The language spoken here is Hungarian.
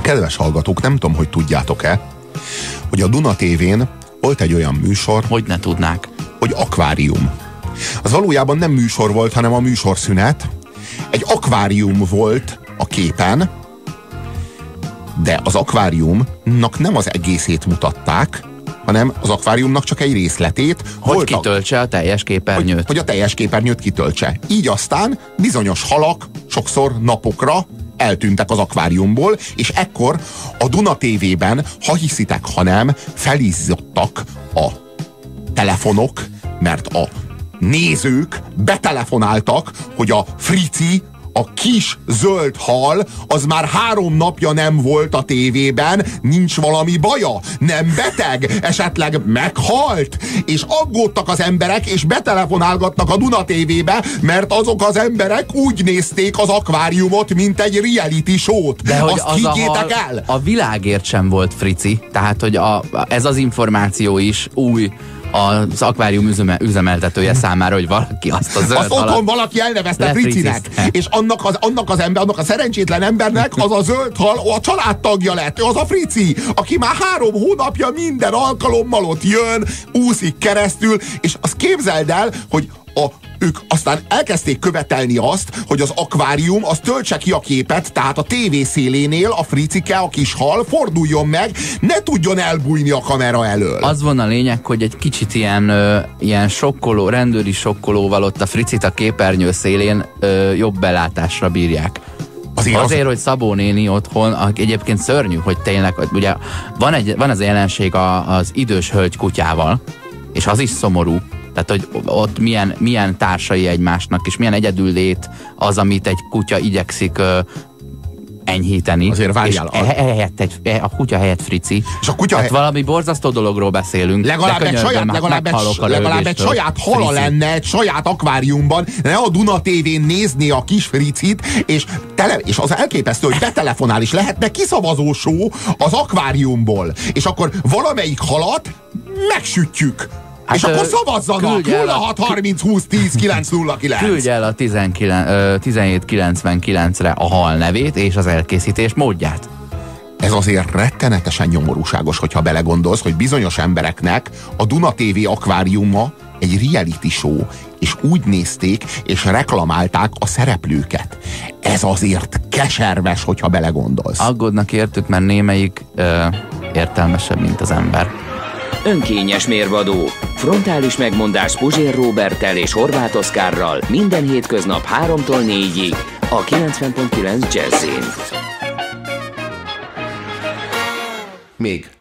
Kedves hallgatók, nem tudom, hogy tudjátok-e, hogy a Duna TV-n volt egy olyan műsor, hogy ne tudnák, hogy akvárium. Az valójában nem műsor volt, hanem a műsorszünet. Egy akvárium volt a képen, de az akváriumnak nem az egészét mutatták, hanem az akváriumnak csak egy részletét. Hogy kitöltse a teljes képernyőt. Hogy a teljes képernyőt kitöltse. Így aztán bizonyos halak sokszor napokra eltűntek az akváriumból, és ekkor a Duna TV-ben, ha hiszitek, ha nem, felizzadtak a telefonok, mert a nézők betelefonáltak, hogy a Frici, a kis zöld hal, az már 3 napja nem volt a tévében, nincs valami baja, nem beteg, esetleg meghalt, és aggódtak az emberek, és betelefonálgatnak a Duna TV-be, mert azok az emberek úgy nézték az akváriumot, mint egy reality show-t. De hogy azt higgyétek el! A világért sem volt Frici, tehát hogy ez az információ is új az akvárium üzemeltetője számára, hogy valaki azt a zöld halat... Azt otthon valaki elnevezte Fricinek, és annak a szerencsétlen embernek az a zöld hal a családtagja lett, az a Frici, aki már 3 hónapja minden alkalommal ott jön, úszik keresztül, és azt képzeld el, hogy ők aztán elkezdték követelni azt, hogy az akvárium az töltse ki a képet, tehát a tévé szélénél a Fricike, a kis hal forduljon meg, ne tudjon elbújni a kamera elől. Az van a lényeg, hogy egy kicsit ilyen sokkoló, rendőri sokkolóval ott a Fricit a képernyő szélén jobb belátásra bírják. Azért, hogy Szabó néni otthon, egyébként szörnyű, hogy tényleg, ugye van az jelenség az idős hölgy kutyával, és az is szomorú. Tehát, hogy ott milyen társai egymásnak, és milyen egyedüllét az, amit egy kutya igyekszik enyhíteni. Azért várjál. A kutya helyett Frici. És a kutya tehát valami borzasztó dologról beszélünk. Legalább egy saját hala lenne, egy saját akváriumban, ne a Duna TV-n nézni a kis Fricit, és az elképesztő, hogy betelefonál, és lehetne kiszavazó show az akváriumból. És akkor valamelyik halat megsütjük. Hát és akkor szavazzanak! 063020100909. Küldj el a 1799-re a hal nevét és az elkészítés módját. Ez azért rettenetesen nyomorúságos, hogyha belegondolsz, hogy bizonyos embereknek a Duna TV akváriuma egy reality show, és úgy nézték, és reklamálták a szereplőket. Ez azért keserves, hogyha belegondolsz. Aggódnak értük, mert némelyik értelmesebb, mint az ember. Önkényes mérvadó. Frontális megmondás Puzsér Róberttel és Horváth Oszkárral minden hétköznap 3-tól 4-ig a 90.9 Jazzin. Még